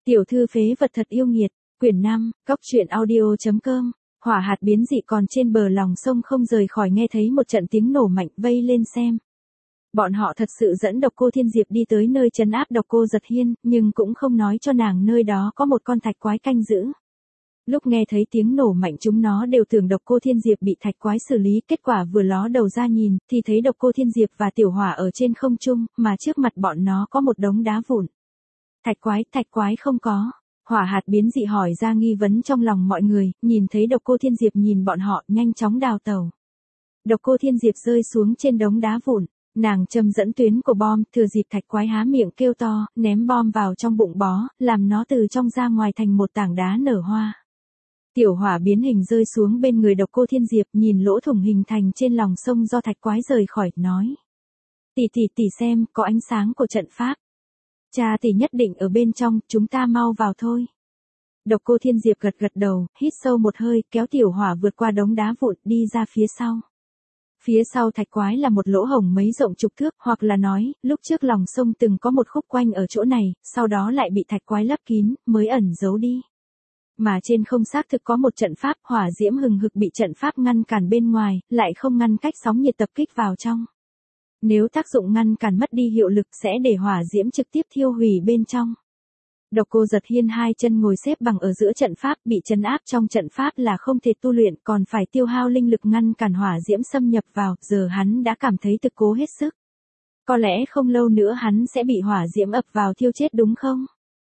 Tiểu thư phế vật thật yêu nghiệt, quyển 5, góc truyện audio.com, hỏa hạt biến dị còn trên bờ lòng sông không rời khỏi nghe thấy một trận tiếng nổ mạnh vây lên xem. Bọn họ thật sự dẫn Độc Cô Thiên Diệp đi tới nơi trấn áp Độc Cô Giật Hiên, nhưng cũng không nói cho nàng nơi đó có một con thạch quái canh giữ. Lúc nghe thấy tiếng nổ mạnh chúng nó đều tưởng Độc Cô Thiên Diệp bị thạch quái xử lý, kết quả vừa ló đầu ra nhìn, thì thấy Độc Cô Thiên Diệp và Tiểu Hỏa ở trên không trung, mà trước mặt bọn nó có một đống đá vụn. Thạch quái không có. Hỏa hạt biến dị hỏi ra nghi vấn trong lòng mọi người, nhìn thấy Độc Cô Thiên Diệp nhìn bọn họ nhanh chóng đào tẩu. Độc Cô Thiên Diệp rơi xuống trên đống đá vụn, nàng châm dẫn tuyến của bom, thừa dịp thạch quái há miệng kêu to, ném bom vào trong bụng bó, làm nó từ trong ra ngoài thành một tảng đá nở hoa. Tiểu Hỏa biến hình rơi xuống bên người Độc Cô Thiên Diệp, nhìn lỗ thủng hình thành trên lòng sông do thạch quái rời khỏi, nói: tỷ xem, có ánh sáng của trận pháp. Cha tỷ nhất định ở bên trong, chúng ta mau vào thôi. Độc Cô Thiên Diệp gật đầu, hít sâu một hơi, kéo Tiểu Hỏa vượt qua đống đá vụn, đi ra phía sau. Phía sau thạch quái là một lỗ hổng mấy rộng chục thước, hoặc là nói, lúc trước lòng sông từng có một khúc quanh ở chỗ này, sau đó lại bị thạch quái lấp kín, mới ẩn giấu đi. Mà trên không xác thực có một trận pháp, hỏa diễm hừng hực bị trận pháp ngăn cản bên ngoài, lại không ngăn cách sóng nhiệt tập kích vào trong. Nếu tác dụng ngăn cản mất đi hiệu lực sẽ để hỏa diễm trực tiếp thiêu hủy bên trong. Độc Cô Giật Hiên hai chân ngồi xếp bằng ở giữa trận pháp, bị trấn áp trong trận pháp là không thể tu luyện, còn phải tiêu hao linh lực ngăn cản hỏa diễm xâm nhập vào, giờ hắn đã cảm thấy thực cố hết sức. Có lẽ không lâu nữa hắn sẽ bị hỏa diễm ập vào thiêu chết đúng không?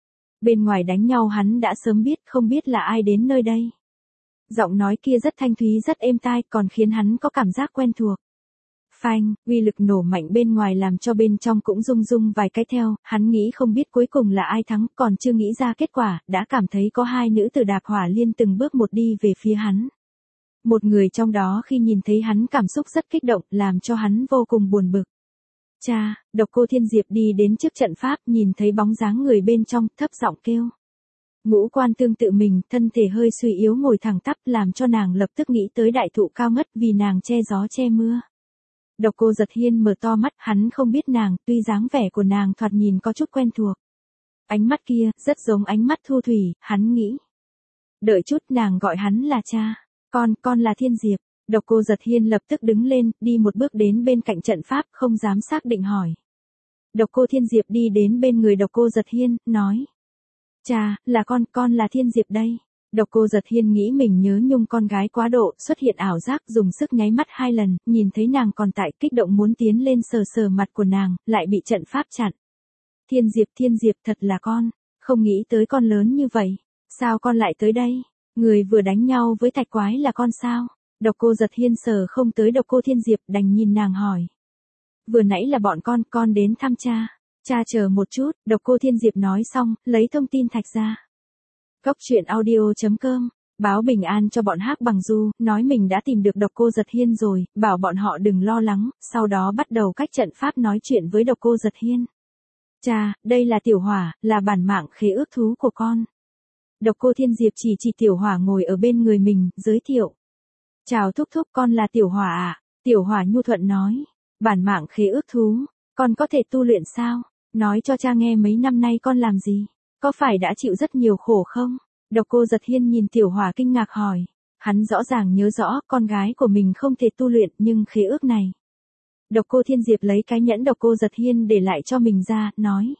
Bên ngoài đánh nhau hắn đã sớm biết, không biết là ai đến nơi đây. Giọng nói kia rất thanh thúy rất êm tai, còn khiến hắn có cảm giác quen thuộc. Phanh, uy lực nổ mạnh bên ngoài làm cho bên trong cũng rung rung vài cái theo, hắn nghĩ không biết cuối cùng là ai thắng, còn chưa nghĩ ra kết quả, đã cảm thấy có hai nữ tử đạp hỏa liên từng bước một đi về phía hắn. Một người trong đó khi nhìn thấy hắn cảm xúc rất kích động, làm cho hắn vô cùng buồn bực. Cha, Độc Cô Thiên Diệp đi đến trước trận pháp, nhìn thấy bóng dáng người bên trong, thấp giọng kêu. Ngũ quan tương tự mình, thân thể hơi suy yếu ngồi thẳng tắp, làm cho nàng lập tức nghĩ tới đại thụ cao ngất vì nàng che gió che mưa. Độc Cô Giật Hiên mở to mắt, hắn không biết nàng, tuy dáng vẻ của nàng thoạt nhìn có chút quen thuộc. Ánh mắt kia, rất giống ánh mắt Thu Thủy, hắn nghĩ. Đợi chút, nàng gọi hắn là cha. Con là Thiên Diệp. Độc Cô Giật Hiên lập tức đứng lên, đi một bước đến bên cạnh trận pháp, không dám xác định hỏi. Độc Cô Thiên Diệp đi đến bên người Độc Cô Giật Hiên, nói. Cha, là con là Thiên Diệp đây. Độc Cô Giật Hiên nghĩ mình nhớ nhung con gái quá độ, xuất hiện ảo giác, dùng sức nháy mắt 2 lần, nhìn thấy nàng còn tại, kích động muốn tiến lên sờ mặt của nàng, lại bị trận pháp chặn. Thiên Diệp thật là con, không nghĩ tới con lớn như vậy, sao con lại tới đây? Người vừa đánh nhau với thạch quái là con sao? Độc Cô Giật Hiên sờ không tới Độc Cô Thiên Diệp, đành nhìn nàng hỏi. Vừa nãy là bọn con đến thăm cha. Cha chờ một chút, Độc Cô Thiên Diệp nói xong, lấy thông tin thạch ra. Góc truyện audio.com, báo bình an cho bọn Hắc Bằng Du, nói mình đã tìm được Độc Cô Giật Hiên rồi, bảo bọn họ đừng lo lắng, sau đó bắt đầu cách trận pháp nói chuyện với Độc Cô Giật Hiên. Cha, đây là Tiểu Hỏa, là bản mạng khế ước thú của con. Độc Cô Thiên Diệp chỉ Tiểu Hỏa ngồi ở bên người mình, giới thiệu. Chào thúc thúc, con là Tiểu Hỏa ạ. Tiểu Hỏa nhu thuận nói, bản mạng khế ước thú, con có thể tu luyện sao? Nói cho cha nghe mấy năm nay con làm gì? Có phải đã chịu rất nhiều khổ không? Độc Cô Giật Hiên nhìn Tiểu Hỏa kinh ngạc hỏi. Hắn rõ ràng nhớ rõ con gái của mình không thể tu luyện nhưng khế ước này. Độc Cô Thiên Diệp lấy cái nhẫn Độc Cô Giật Hiên để lại cho mình ra, nói.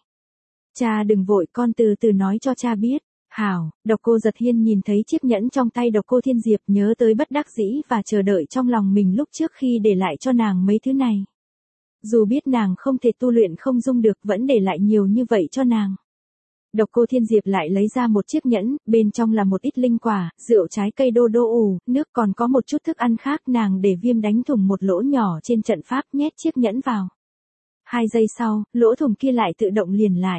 Cha đừng vội, con từ từ nói cho cha biết. Hảo, Độc Cô Giật Hiên nhìn thấy chiếc nhẫn trong tay Độc Cô Thiên Diệp, nhớ tới bất đắc dĩ và chờ đợi trong lòng mình lúc trước khi để lại cho nàng mấy thứ này. Dù biết nàng không thể tu luyện không dung được, vẫn để lại nhiều như vậy cho nàng. Độc Cô Thiên Diệp lại lấy ra một chiếc nhẫn, bên trong là một ít linh quả, rượu trái cây đô ủ, nước, còn có một chút thức ăn khác, nàng để Viêm đánh thủng một lỗ nhỏ trên trận pháp, nhét chiếc nhẫn vào. 2 giây sau, lỗ thủng kia lại tự động liền lại.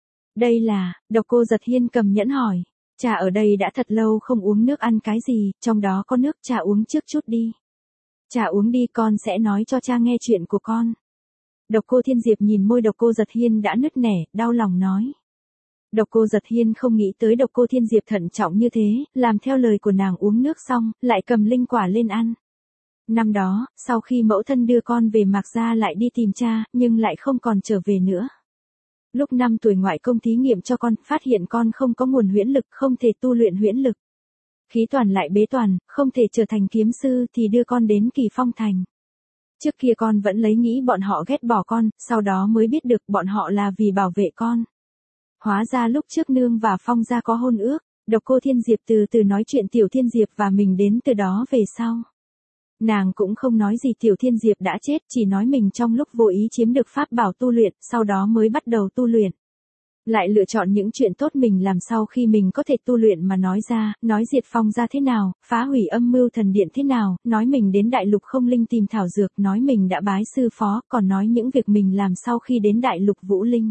Đây là, Độc Cô Giật Hiên cầm nhẫn hỏi. Cha ở đây đã thật lâu không uống nước ăn cái gì, trong đó có nước, cha uống trước chút đi. Cha uống đi, con sẽ nói cho cha nghe chuyện của con. Độc Cô Thiên Diệp nhìn môi Độc Cô Giật Hiên đã nứt nẻ, đau lòng nói. Độc Cô Giật Hiên không nghĩ tới Độc Cô Thiên Diệp thận trọng như thế, làm theo lời của nàng uống nước xong, lại cầm linh quả lên ăn. Năm đó, sau khi mẫu thân đưa con về Mạc Gia lại đi tìm cha, nhưng lại không còn trở về nữa. Lúc 5 tuổi ngoại công thí nghiệm cho con, phát hiện con không có nguồn huyễn lực, không thể tu luyện huyễn lực. Khí toàn lại bế toàn, không thể trở thành kiếm sư thì đưa con đến Kỳ Phong Thành. Trước kia con vẫn lấy nghĩ bọn họ ghét bỏ con, sau đó mới biết được bọn họ là vì bảo vệ con. Hóa ra lúc trước nương và Phong gia có hôn ước, Độc Cô Thiên Diệp từ từ nói chuyện Tiểu Thiên Diệp và mình đến từ đó về sau. Nàng cũng không nói gì Tiểu Thiên Diệp đã chết, chỉ nói mình trong lúc vô ý chiếm được pháp bảo tu luyện, sau đó mới bắt đầu tu luyện. Lại lựa chọn những chuyện tốt mình làm sau khi mình có thể tu luyện mà nói ra, nói diệt Phong gia thế nào, phá hủy Âm Mưu Thần Điện thế nào, nói mình đến Đại Lục Không Linh tìm thảo dược, nói mình đã bái sư phó, còn nói những việc mình làm sau khi đến Đại Lục Vũ Linh.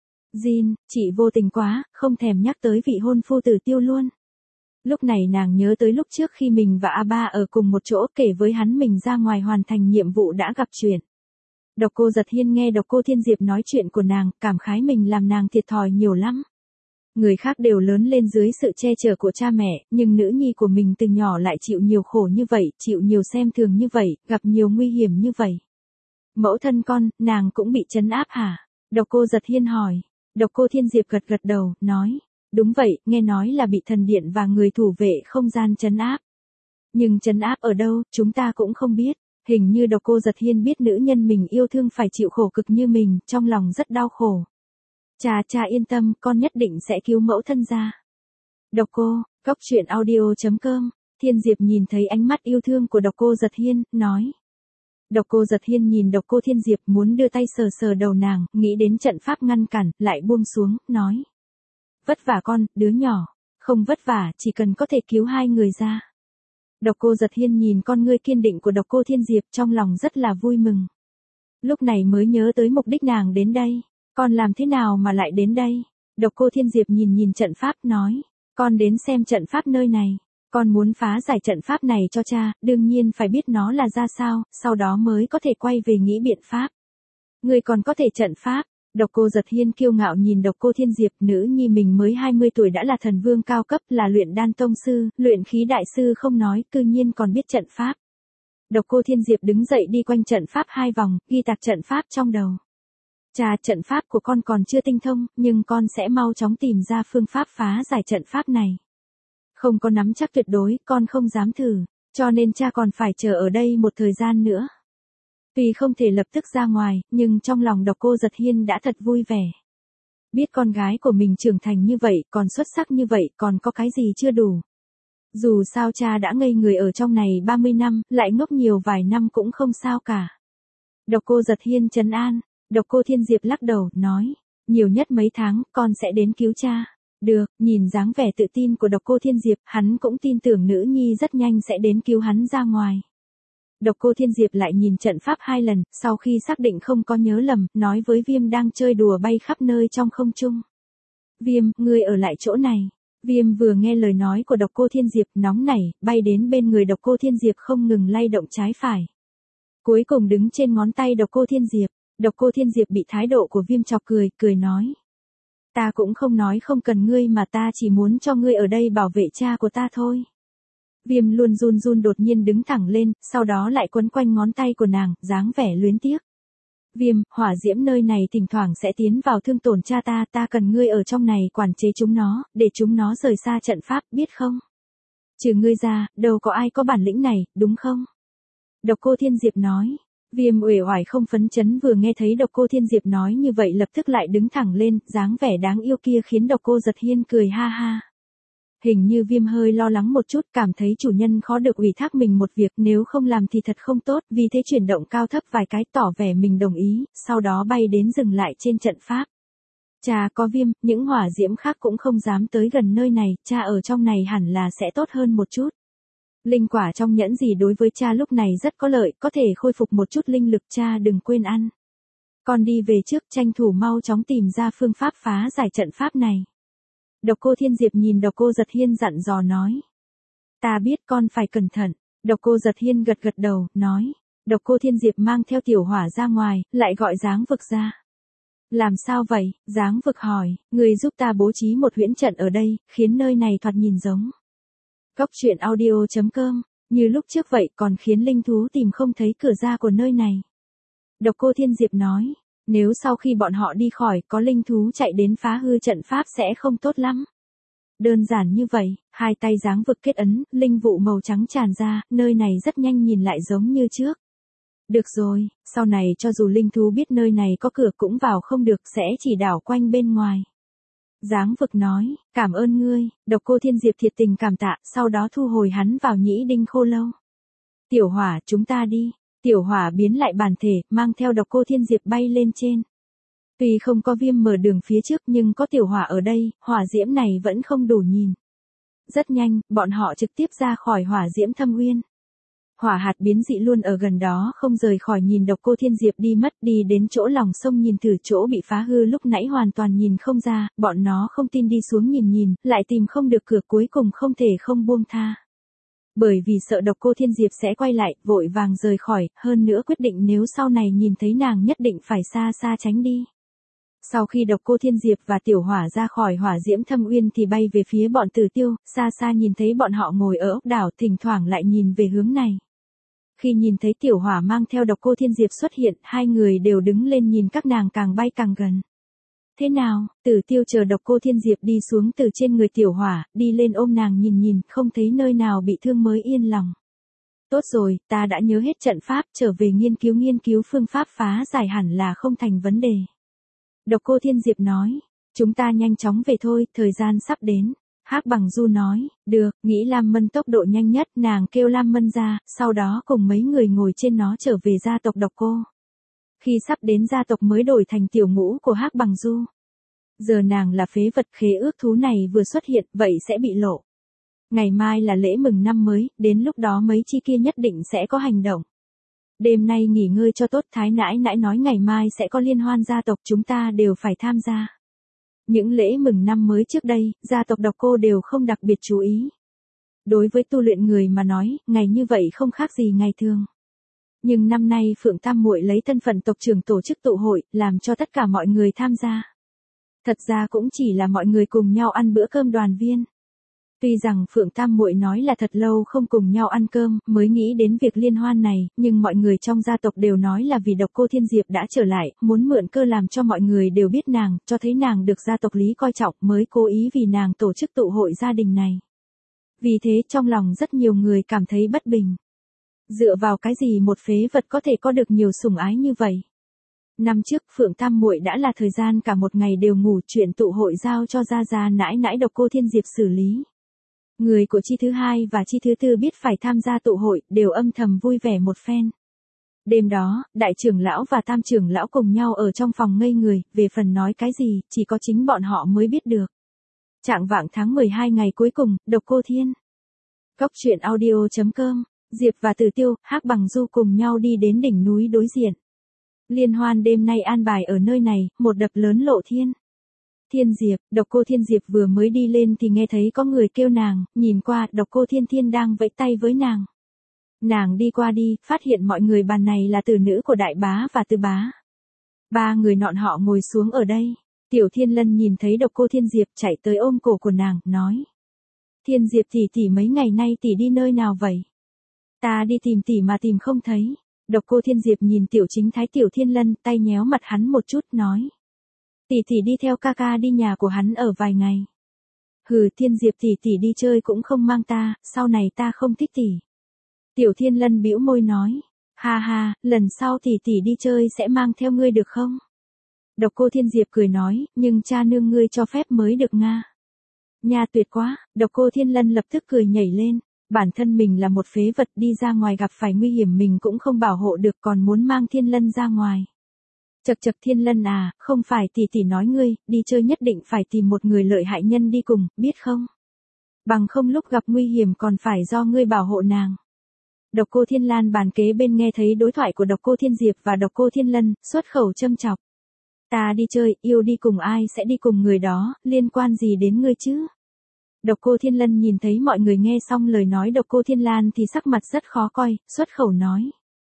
Jin, chị vô tình quá, không thèm nhắc tới vị hôn phu Tử Tiêu luôn. Lúc này nàng nhớ tới lúc trước khi mình và A3 ở cùng một chỗ, kể với hắn mình ra ngoài hoàn thành nhiệm vụ đã gặp chuyện. Độc Cô Giật Hiên nghe Độc Cô Thiên Diệp nói chuyện của nàng, cảm khái mình làm nàng thiệt thòi nhiều lắm. Người khác đều lớn lên dưới sự che chở của cha mẹ, nhưng nữ nhi của mình từ nhỏ lại chịu nhiều khổ như vậy, chịu nhiều xem thường như vậy, gặp nhiều nguy hiểm như vậy. Mẫu thân con, nàng cũng bị trấn áp hả? Độc Cô Giật Hiên hỏi. Độc Cô Thiên Diệp gật gật đầu, nói. Đúng vậy, nghe nói là bị thần điện và người thủ vệ không gian trấn áp. Nhưng trấn áp ở đâu, chúng ta cũng không biết. Hình như Độc Cô Giật Hiên biết nữ nhân mình yêu thương phải chịu khổ cực như mình, trong lòng rất đau khổ. Cha yên tâm, con nhất định sẽ cứu mẫu thân ra. Độc Cô, Cốc Truyện Audio.com, Thiên Diệp nhìn thấy ánh mắt yêu thương của Độc Cô Giật Hiên, nói. Độc Cô Giật Hiên nhìn Độc Cô Thiên Diệp muốn đưa tay sờ sờ đầu nàng, nghĩ đến trận pháp ngăn cản, lại buông xuống, nói. Vất vả con, đứa nhỏ. Không vất vả, chỉ cần có thể cứu hai người ra. Độc Cô Giật Hiên nhìn con ngươi kiên định của Độc Cô Thiên Diệp trong lòng rất là vui mừng. Lúc này mới nhớ tới mục đích nàng đến đây. Con làm thế nào mà lại đến đây? Độc Cô Thiên Diệp nhìn trận pháp nói. Con đến xem trận pháp nơi này. Con muốn phá giải trận pháp này cho cha, đương nhiên phải biết nó là ra sao, sau đó mới có thể quay về nghĩ biện pháp. Người còn có thể trận pháp. Độc Cô Giật Hiên kiêu ngạo nhìn Độc Cô Thiên Diệp, nữ nhi mình mới 20 tuổi đã là thần vương cao cấp, là luyện đan tông sư, luyện khí đại sư không nói, cư nhiên còn biết trận pháp. Độc Cô Thiên Diệp đứng dậy đi quanh trận pháp 2 vòng, ghi tạc trận pháp trong đầu. Cha, trận pháp của con còn chưa tinh thông, nhưng con sẽ mau chóng tìm ra phương pháp phá giải trận pháp này. Không có nắm chắc tuyệt đối, con không dám thử, cho nên cha còn phải chờ ở đây một thời gian nữa. Tuy không thể lập tức ra ngoài, nhưng trong lòng Độc Cô Giật Hiên đã thật vui vẻ. Biết con gái của mình trưởng thành như vậy, còn xuất sắc như vậy, còn có cái gì chưa đủ. Dù sao cha đã ngây người ở trong này 30 năm, lại ngốc nhiều vài năm cũng không sao cả. Độc Cô Giật Hiên trấn an, Độc Cô Thiên Diệp lắc đầu, nói, nhiều nhất mấy tháng, con sẽ đến cứu cha. Được, nhìn dáng vẻ tự tin của Độc Cô Thiên Diệp, hắn cũng tin tưởng nữ nhi rất nhanh sẽ đến cứu hắn ra ngoài. Độc Cô Thiên Diệp lại nhìn trận pháp 2 lần, sau khi xác định không có nhớ lầm, nói với Viêm đang chơi đùa bay khắp nơi trong không trung. Viêm, ngươi ở lại chỗ này. Viêm vừa nghe lời nói của Độc Cô Thiên Diệp, nóng nảy, bay đến bên người Độc Cô Thiên Diệp không ngừng lay động trái phải. Cuối cùng đứng trên ngón tay Độc Cô Thiên Diệp. Độc Cô Thiên Diệp bị thái độ của Viêm chọc cười nói. Ta cũng không nói không cần ngươi mà ta chỉ muốn cho ngươi ở đây bảo vệ cha của ta thôi. Viêm luôn run đột nhiên đứng thẳng lên, sau đó lại quấn quanh ngón tay của nàng, dáng vẻ luyến tiếc. Viêm, hỏa diễm nơi này thỉnh thoảng sẽ tiến vào thương tổn cha ta cần ngươi ở trong này quản chế chúng nó, để chúng nó rời xa trận pháp, biết không? Trừ ngươi ra, đâu có ai có bản lĩnh này, đúng không? Độc Cô Thiên Diệp nói. Viêm uể oải không phấn chấn vừa nghe thấy Độc Cô Thiên Diệp nói như vậy lập tức lại đứng thẳng lên, dáng vẻ đáng yêu kia khiến Độc Cô Giật Hiên cười ha ha. Hình như Viêm hơi lo lắng một chút, cảm thấy chủ nhân khó được ủy thác mình một việc, nếu không làm thì thật không tốt, vì thế chuyển động cao thấp vài cái tỏ vẻ mình đồng ý, sau đó bay đến dừng lại trên trận pháp. Cha có Viêm, những hỏa diễm khác cũng không dám tới gần nơi này, cha ở trong này hẳn là sẽ tốt hơn một chút. Linh quả trong nhẫn gì đối với cha lúc này rất có lợi, có thể khôi phục một chút linh lực, cha đừng quên ăn. Con đi về trước, tranh thủ mau chóng tìm ra phương pháp phá giải trận pháp này. Độc Cô Thiên Diệp nhìn Độc Cô Giật Hiên dặn dò nói. Ta biết con phải cẩn thận. Độc Cô Giật Hiên gật gật đầu, nói. Độc Cô Thiên Diệp mang theo Tiểu Hỏa ra ngoài, lại gọi Giáng Vực ra. Làm sao vậy? Giáng Vực hỏi, người giúp ta bố trí một huyễn trận ở đây, khiến nơi này thoạt nhìn giống. Cốc Truyện Audio.com, như lúc trước vậy còn khiến linh thú tìm không thấy cửa ra của nơi này. Độc Cô Thiên Diệp nói. Nếu sau khi bọn họ đi khỏi có linh thú chạy đến phá hư trận pháp sẽ không tốt lắm. Đơn giản như vậy, hai tay giáng vực kết ấn, linh vụ màu trắng tràn ra, nơi này rất nhanh nhìn lại giống như trước. Được rồi, sau này cho dù linh thú biết nơi này có cửa cũng vào không được, sẽ chỉ đảo quanh bên ngoài. Giáng vực nói, cảm ơn ngươi, Độc Cô Thiên Diệp thiệt tình cảm tạ, sau đó thu hồi hắn vào nhĩ đinh khô lâu. Tiểu Hỏa, chúng ta đi. Tiểu Hỏa biến lại bản thể, mang theo Độc Cô Thiên Diệp bay lên trên. Tuy không có Viêm mở đường phía trước nhưng có Tiểu Hỏa ở đây, hỏa diễm này vẫn không đủ nhìn. Rất nhanh, bọn họ trực tiếp ra khỏi hỏa diễm thâm uyên. Hỏa hạt biến dị luôn ở gần đó không rời khỏi nhìn Độc Cô Thiên Diệp đi mất, đi đến chỗ lòng sông nhìn thử chỗ bị phá hư lúc nãy hoàn toàn nhìn không ra, bọn nó không tin đi xuống nhìn, lại tìm không được cửa, cuối cùng không thể không buông tha. Bởi vì sợ Độc Cô Thiên Diệp sẽ quay lại, vội vàng rời khỏi, hơn nữa quyết định nếu sau này nhìn thấy nàng nhất định phải xa xa tránh đi. Sau khi Độc Cô Thiên Diệp và Tiểu Hỏa ra khỏi hỏa diễm thâm uyên thì bay về phía bọn Tử Tiêu, xa xa nhìn thấy bọn họ ngồi ở ốc đảo, thỉnh thoảng lại nhìn về hướng này. Khi nhìn thấy Tiểu Hỏa mang theo Độc Cô Thiên Diệp xuất hiện, hai người đều đứng lên nhìn các nàng càng bay càng gần. Thế nào, Tử Tiêu chờ Độc Cô Thiên Diệp đi xuống từ trên người Tiểu Hỏa, đi lên ôm nàng nhìn, không thấy nơi nào bị thương mới yên lòng. Tốt rồi, ta đã nhớ hết trận pháp, trở về nghiên cứu phương pháp phá giải hẳn là không thành vấn đề. Độc Cô Thiên Diệp nói, chúng ta nhanh chóng về thôi, thời gian sắp đến. Hắc Bằng Du nói, được, nghĩ Lam Mân tốc độ nhanh nhất, nàng kêu Lam Mân ra, sau đó cùng mấy người ngồi trên nó trở về gia tộc Độc Cô. Khi sắp đến gia tộc mới đổi thành tiểu ngũ của Hắc Bằng Du. Giờ nàng là phế vật, khế ước thú này vừa xuất hiện, vậy sẽ bị lộ. Ngày mai là lễ mừng năm mới, đến lúc đó mấy chi kia nhất định sẽ có hành động. Đêm nay nghỉ ngơi cho tốt, Thái nãi nãi nói ngày mai sẽ có liên hoan gia tộc, chúng ta đều phải tham gia. Những lễ mừng năm mới trước đây, gia tộc Độc Cô đều không đặc biệt chú ý. Đối với tu luyện người mà nói, ngày như vậy không khác gì ngày thường. Nhưng năm nay Phượng Tam Muội lấy thân phận tộc trưởng tổ chức tụ hội, làm cho tất cả mọi người tham gia. Thật ra cũng chỉ là mọi người cùng nhau ăn bữa cơm đoàn viên. Tuy rằng Phượng Tam Muội nói là thật lâu không cùng nhau ăn cơm, mới nghĩ đến việc liên hoan này, nhưng mọi người trong gia tộc đều nói là vì Độc Cô Thiên Diệp đã trở lại, muốn mượn cơ làm cho mọi người đều biết nàng, cho thấy nàng được gia tộc Lý coi trọng, mới cố ý vì nàng tổ chức tụ hội gia đình này. Vì thế trong lòng rất nhiều người cảm thấy bất bình. Dựa vào cái gì một phế vật có thể có được nhiều sủng ái như vậy? Năm trước Phượng Tam Muội đã là thời gian cả một ngày đều ngủ, chuyện tụ hội giao cho gia nãi nãi Độc Cô Thiên Diệp xử lý. Người của chi thứ hai và chi thứ tư biết phải tham gia tụ hội, đều âm thầm vui vẻ một phen. Đêm đó, đại trưởng lão và tam trưởng lão cùng nhau ở trong phòng ngây người, về phần nói cái gì, chỉ có chính bọn họ mới biết được. Trạng vạng tháng 12 ngày cuối cùng, Độc Cô Thiên. Cốc truyện audio.com, Diệp và Tử Tiêu, Hắc Bằng Du cùng nhau đi đến đỉnh núi đối diện. Liên hoan đêm nay an bài ở nơi này, một đập lớn lộ thiên. Thiên Diệp, Độc Cô Thiên Diệp vừa mới đi lên thì nghe thấy có người kêu nàng, nhìn qua, Độc Cô Thiên Thiên đang vẫy tay với nàng. Nàng đi qua đi, phát hiện mọi người bàn này là tử nữ của Đại Bá và Tư Bá. Ba người nọn họ ngồi xuống ở đây. Tiểu Thiên Lân nhìn thấy Độc Cô Thiên Diệp chạy tới ôm cổ của nàng, nói. Thiên Diệp tỷ mấy ngày nay tỷ đi nơi nào vậy? Ta đi tìm tỷ mà tìm không thấy. Độc Cô Thiên Diệp nhìn Tiểu Chính Thái Tiểu Thiên Lân, tay nhéo mặt hắn một chút, nói. Tỷ đi theo ca ca đi nhà của hắn ở vài ngày. Hừ, Thiên Diệp tỷ đi chơi cũng không mang ta, sau này ta không thích tỷ. Tiểu Thiên Lân bĩu môi nói, ha ha, lần sau tỷ đi chơi sẽ mang theo ngươi được không? Độc Cô Thiên Diệp cười nói, nhưng cha nương ngươi cho phép mới được nga. Nha tuyệt quá, Độc Cô Thiên Lân lập tức cười nhảy lên, bản thân mình là một phế vật, đi ra ngoài gặp phải nguy hiểm mình cũng không bảo hộ được, còn muốn mang Thiên Lân ra ngoài. Chật Thiên Lân à, không phải tỷ nói ngươi, đi chơi nhất định phải tìm một người lợi hại nhân đi cùng, biết không? Bằng không lúc gặp nguy hiểm còn phải do ngươi bảo hộ nàng. Độc Cô Thiên Lan bàn kế bên nghe thấy đối thoại của Độc Cô Thiên Diệp và Độc Cô Thiên Lân, xuất khẩu châm chọc. Ta đi chơi, yêu đi cùng ai sẽ đi cùng người đó, liên quan gì đến ngươi chứ? Độc Cô Thiên Lân nhìn thấy mọi người nghe xong lời nói Độc Cô Thiên Lan thì sắc mặt rất khó coi, xuất khẩu nói.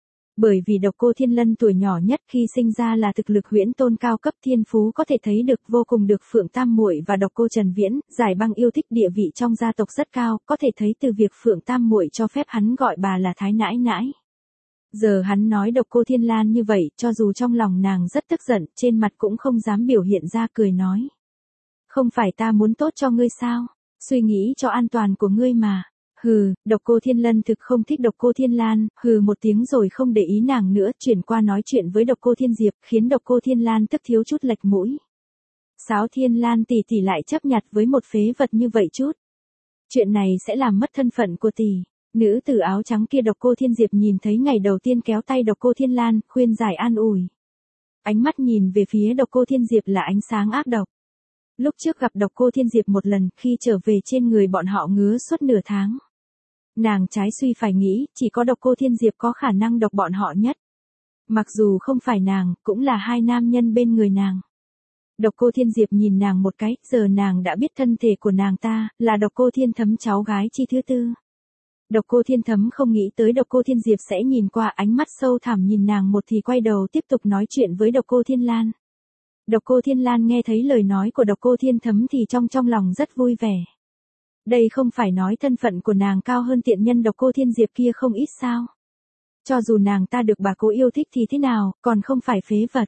Bởi vì Độc Cô Thiên Lân tuổi nhỏ nhất khi sinh ra là thực lực huyễn tôn cao cấp, thiên phú có thể thấy được vô cùng, được Phượng Tam Muội và Độc Cô Trần Viễn giải băng yêu thích, địa vị trong gia tộc rất cao, có thể thấy từ việc Phượng Tam Muội cho phép hắn gọi bà là Thái nãi nãi. Giờ hắn nói Độc Cô Thiên Lan như vậy, cho dù trong lòng nàng rất tức giận, trên mặt cũng không dám biểu hiện ra, cười nói. Không phải ta muốn tốt cho ngươi sao? Suy nghĩ cho an toàn của ngươi mà. Hừ, Độc Cô Thiên Lân thực không thích Độc Cô Thiên Lan, hừ một tiếng rồi không để ý nàng nữa, chuyển qua nói chuyện với Độc Cô Thiên Diệp, khiến Độc Cô Thiên Lan tức thiếu chút lệch mũi. Sáo Thiên Lan tỷ tỷ lại chấp nhặt với một phế vật như vậy chút. Chuyện này sẽ làm mất thân phận của tỷ. Nữ tử áo trắng kia Độc Cô Thiên Diệp nhìn thấy ngày đầu tiên kéo tay Độc Cô Thiên Lan, khuyên giải an ủi. Ánh mắt nhìn về phía Độc Cô Thiên Diệp là ánh sáng ác độc. Lúc trước gặp Độc Cô Thiên Diệp một lần, khi trở về trên người bọn họ ngứa suốt nửa tháng. Nàng trái suy phải nghĩ, chỉ có Độc Cô Thiên Diệp có khả năng độc bọn họ nhất. Mặc dù không phải nàng, cũng là hai nam nhân bên người nàng. Độc Cô Thiên Diệp nhìn nàng một cái, giờ nàng đã biết thân thể của nàng ta, là Độc Cô Thiên Thấm cháu gái chi thứ tư. Độc Cô Thiên Thấm không nghĩ tới Độc Cô Thiên Diệp sẽ nhìn qua, ánh mắt sâu thẳm nhìn nàng một thì quay đầu tiếp tục nói chuyện với Độc Cô Thiên Lan. Độc Cô Thiên Lan nghe thấy lời nói của Độc Cô Thiên Thấm thì trong lòng rất vui vẻ. Đây không phải nói thân phận của nàng cao hơn tiện nhân Độc Cô Thiên Diệp kia không ít sao? Cho dù nàng ta được bà cố yêu thích thì thế nào, còn không phải phế vật.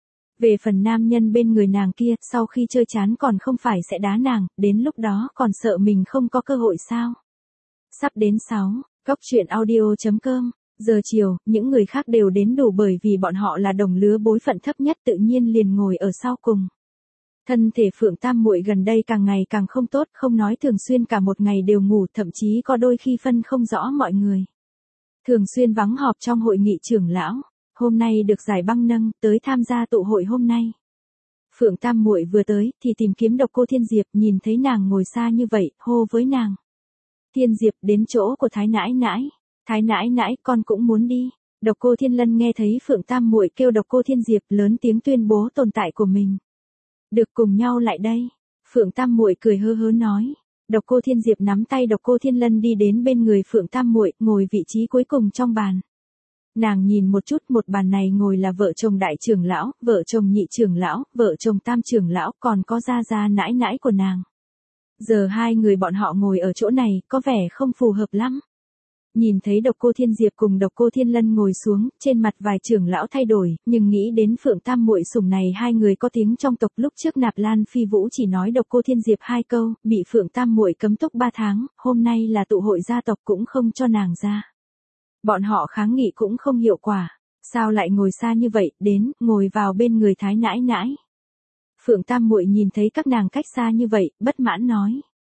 Về phần nam nhân bên người nàng kia, sau khi chơi chán còn không phải sẽ đá nàng, đến lúc đó còn sợ mình không có cơ hội sao? Sắp đến 6, Cóc Truyện Audio.com, giờ chiều, những người khác đều đến đủ bởi vì bọn họ là đồng lứa bối phận thấp nhất tự nhiên liền ngồi ở sau cùng. Thân thể Phượng Tam muội gần đây càng ngày càng không tốt, không nói thường xuyên cả một ngày đều ngủ, thậm chí có đôi khi phân không rõ mọi người. Thường xuyên vắng họp trong hội nghị trưởng lão, hôm nay được giải băng nâng, tới tham gia tụ hội hôm nay. Phượng Tam muội vừa tới thì tìm kiếm Độc Cô Thiên Diệp, nhìn thấy nàng ngồi xa như vậy, hô với nàng. Thiên Diệp, đến chỗ của Thái nãi nãi. Thái nãi nãi, con cũng muốn đi. Độc Cô Thiên Lân nghe thấy Phượng Tam muội kêu Độc Cô Thiên Diệp, lớn tiếng tuyên bố tồn tại của mình. Được, cùng nhau lại đây. Phượng Tam muội cười hơ hớ nói. Độc Cô Thiên Diệp nắm tay Độc Cô Thiên Lân đi đến bên người Phượng Tam muội, ngồi vị trí cuối cùng trong bàn. Nàng nhìn một chút, một bàn này ngồi là vợ chồng đại trưởng lão, vợ chồng nhị trưởng lão, vợ chồng tam trưởng lão, còn có gia gia nãi nãi của nàng. Giờ hai người bọn họ ngồi ở chỗ này, có vẻ không phù hợp lắm. Nhìn thấy Độc Cô Thiên Diệp cùng Độc Cô Thiên Lân ngồi xuống, trên mặt vài trưởng lão thay đổi, nhưng nghĩ đến Phượng Tam muội sủng này hai người có tiếng trong tộc, lúc trước Nạp Lan Phi Vũ chỉ nói Độc Cô Thiên Diệp hai câu, bị Phượng Tam muội cấm túc 3 tháng, hôm nay là tụ hội gia tộc cũng không cho nàng ra. Bọn họ kháng nghị cũng không hiệu quả, sao lại ngồi xa như vậy, đến, ngồi vào bên người Thái nãi nãi. Phượng Tam muội nhìn thấy các nàng cách xa như vậy, bất mãn nói.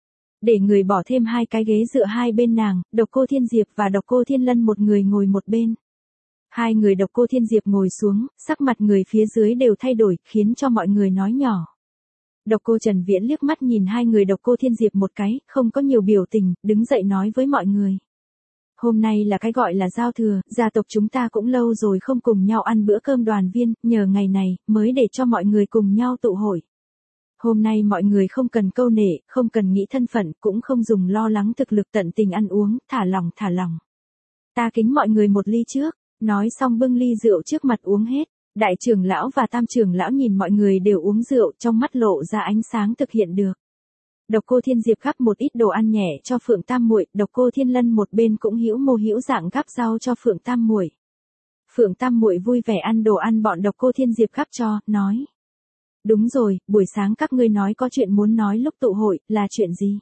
Để người bỏ thêm 2 cái ghế dựa hai bên nàng, Độc Cô Thiên Diệp và Độc Cô Thiên Lân một người ngồi một bên. Hai người Độc Cô Thiên Diệp ngồi xuống, sắc mặt người phía dưới đều thay đổi, khiến cho mọi người nói nhỏ. Độc Cô Trần Viễn liếc mắt nhìn hai người Độc Cô Thiên Diệp một cái, không có nhiều biểu tình, đứng dậy nói với mọi người. Hôm nay là cái gọi là giao thừa, gia tộc chúng ta cũng lâu rồi không cùng nhau ăn bữa cơm đoàn viên, nhờ ngày này, mới để cho mọi người cùng nhau tụ hội. Hôm nay mọi người không cần câu nể, không cần nghĩ thân phận, cũng không dùng lo lắng thực lực, tận tình ăn uống, thả lòng. Ta kính mọi người một ly trước, nói xong bưng ly rượu trước mặt uống hết. Đại trưởng lão và tam trưởng lão nhìn mọi người đều uống rượu, trong mắt lộ ra ánh sáng thực hiện được. Độc Cô Thiên Diệp gắp một ít đồ ăn nhẹ cho Phượng Tam muội, Độc Cô Thiên Lân một bên cũng hữu mô hữu dạng gắp rau cho Phượng Tam muội. Phượng Tam muội vui vẻ ăn đồ ăn bọn Độc Cô Thiên Diệp gắp cho, nói: "Đúng rồi, buổi sáng các ngươi nói có chuyện muốn nói lúc tụ hội, là chuyện gì?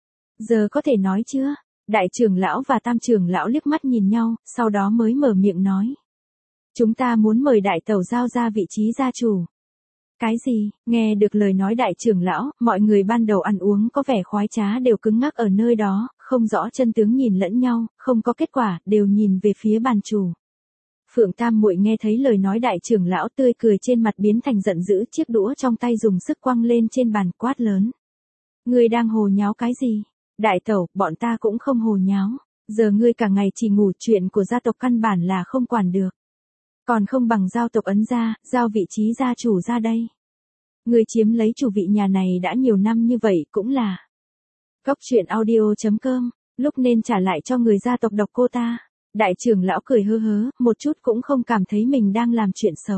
Giờ có thể nói chưa?" Đại trưởng lão và tam trưởng lão liếc mắt nhìn nhau, sau đó mới mở miệng nói: "Chúng ta muốn mời đại tẩu giao ra vị trí gia chủ." Cái gì? Nghe được lời nói đại trưởng lão, mọi người ban đầu ăn uống có vẻ khoái trá đều cứng ngắc ở nơi đó, không rõ chân tướng nhìn lẫn nhau, không có kết quả, đều nhìn về phía bàn chủ. Phượng Tam muội nghe thấy lời nói đại trưởng lão, tươi cười trên mặt biến thành giận dữ, chiếc đũa trong tay dùng sức quăng lên trên bàn, quát lớn: "Ngươi đang hồ nháo cái gì? Đại tẩu, bọn ta cũng không hồ nháo, giờ ngươi cả ngày chỉ ngủ, chuyện của gia tộc căn bản là không quản được. Còn không bằng giao tộc ấn gia, giao vị trí gia chủ ra đây. Ngươi chiếm lấy chủ vị nhà này đã nhiều năm như vậy cũng là." Cóc Truyện Audio.com, lúc nên trả lại cho người gia tộc Độc Cô ta. Đại trưởng lão cười hơ hớ, một chút cũng không cảm thấy mình đang làm chuyện xấu.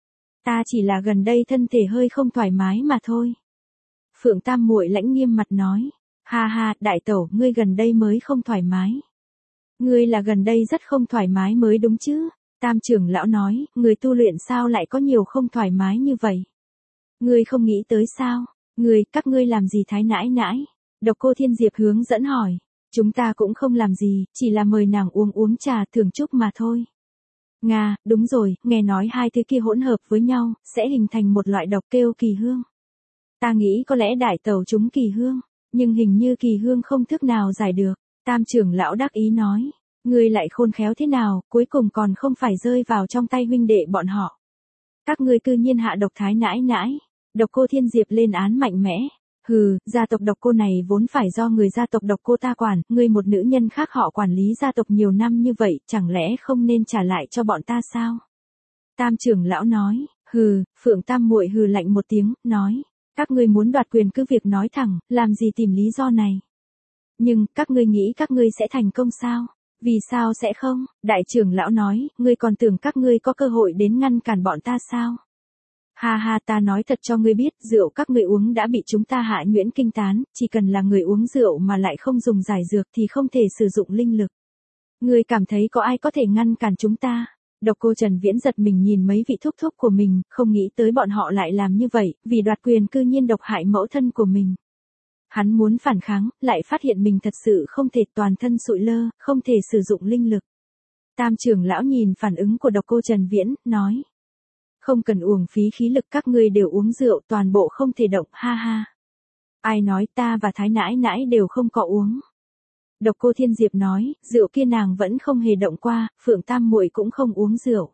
Ta chỉ là gần đây thân thể hơi không thoải mái mà thôi. Phượng Tam muội lãnh nghiêm mặt nói: "Ha ha, đại tẩu, ngươi gần đây mới không thoải mái. Ngươi là gần đây rất không thoải mái mới đúng chứ? Tam trưởng lão nói, người tu luyện sao lại có nhiều không thoải mái như vậy? Ngươi không nghĩ tới sao? Các ngươi làm gì Thái nãi nãi? Độc Cô Thiên Diệp hướng dẫn hỏi. Chúng ta cũng không làm gì, chỉ là mời nàng uống trà thưởng chúc mà thôi. Nga, đúng rồi, nghe nói hai thứ kia hỗn hợp với nhau, sẽ hình thành một loại độc kêu kỳ hương. Ta nghĩ có lẽ đại tẩu chúng kỳ hương, nhưng hình như kỳ hương không thức nào giải được. Tam trưởng lão đắc ý nói, ngươi lại khôn khéo thế nào, cuối cùng còn không phải rơi vào trong tay huynh đệ bọn họ. Các ngươi cư nhiên hạ độc Thái nãi nãi. Độc Cô Thiên Diệp lên án mạnh mẽ. Hừ, gia tộc Độc Cô này vốn phải do người gia tộc Độc Cô ta quản, ngươi một nữ nhân khác họ quản lý gia tộc nhiều năm như vậy, chẳng lẽ không nên trả lại cho bọn ta sao? Tam trưởng lão nói, hừ, Phượng Tam muội hừ lạnh một tiếng, nói, các ngươi muốn đoạt quyền cứ việc nói thẳng, làm gì tìm lý do này. Nhưng, các ngươi nghĩ các ngươi sẽ thành công sao? Vì sao sẽ không? Đại trưởng lão nói, ngươi còn tưởng các ngươi có cơ hội đến ngăn cản bọn ta sao? Ha ha, ta nói thật cho ngươi biết, rượu các ngươi uống đã bị chúng ta hạ nhuyễn kinh tán, chỉ cần là người uống rượu mà lại không dùng giải dược thì không thể sử dụng linh lực. Ngươi cảm thấy có ai có thể ngăn cản chúng ta? Độc Cô Trần Viễn giật mình nhìn mấy vị thúc thúc của mình, không nghĩ tới bọn họ lại làm như vậy, vì đoạt quyền cư nhiên độc hại mẫu thân của mình. Hắn muốn phản kháng, lại phát hiện mình thật sự không thể, toàn thân sụi lơ, không thể sử dụng linh lực. Tam trưởng lão nhìn phản ứng của Độc Cô Trần Viễn, nói. Không cần uổng phí khí lực, các ngươi đều uống rượu, toàn bộ không thể động, ha ha. Ai nói, ta và Thái nãi nãi đều không có uống. Độc Cô Thiên Diệp nói, rượu kia nàng vẫn không hề động qua, Phượng Tam muội cũng không uống rượu.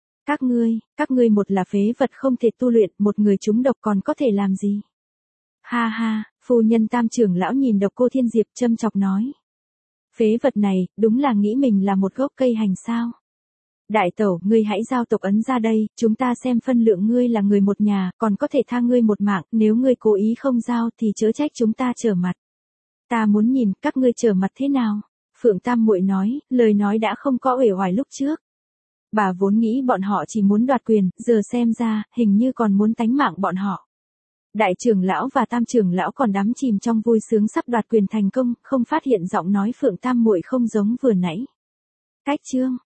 Các ngươi một là phế vật không thể tu luyện, một người trúng độc còn có thể làm gì? Ha ha, phu nhân Tam trưởng lão nhìn Độc Cô Thiên Diệp châm chọc nói. Phế vật này, đúng là nghĩ mình là một gốc cây hành sao? Đại tẩu, ngươi hãy giao tộc ấn ra đây, chúng ta xem phân lượng ngươi là người một nhà, còn có thể tha ngươi một mạng, nếu ngươi cố ý không giao thì chớ trách chúng ta trở mặt. Ta muốn nhìn các ngươi trở mặt thế nào? Phượng Tam muội nói, lời nói đã không có uể oải lúc trước. Bà vốn nghĩ bọn họ chỉ muốn đoạt quyền, giờ xem ra, hình như còn muốn tánh mạng bọn họ. Đại trưởng lão và Tam trưởng lão còn đắm chìm trong vui sướng sắp đoạt quyền thành công, không phát hiện giọng nói Phượng Tam muội không giống vừa nãy. Cách chương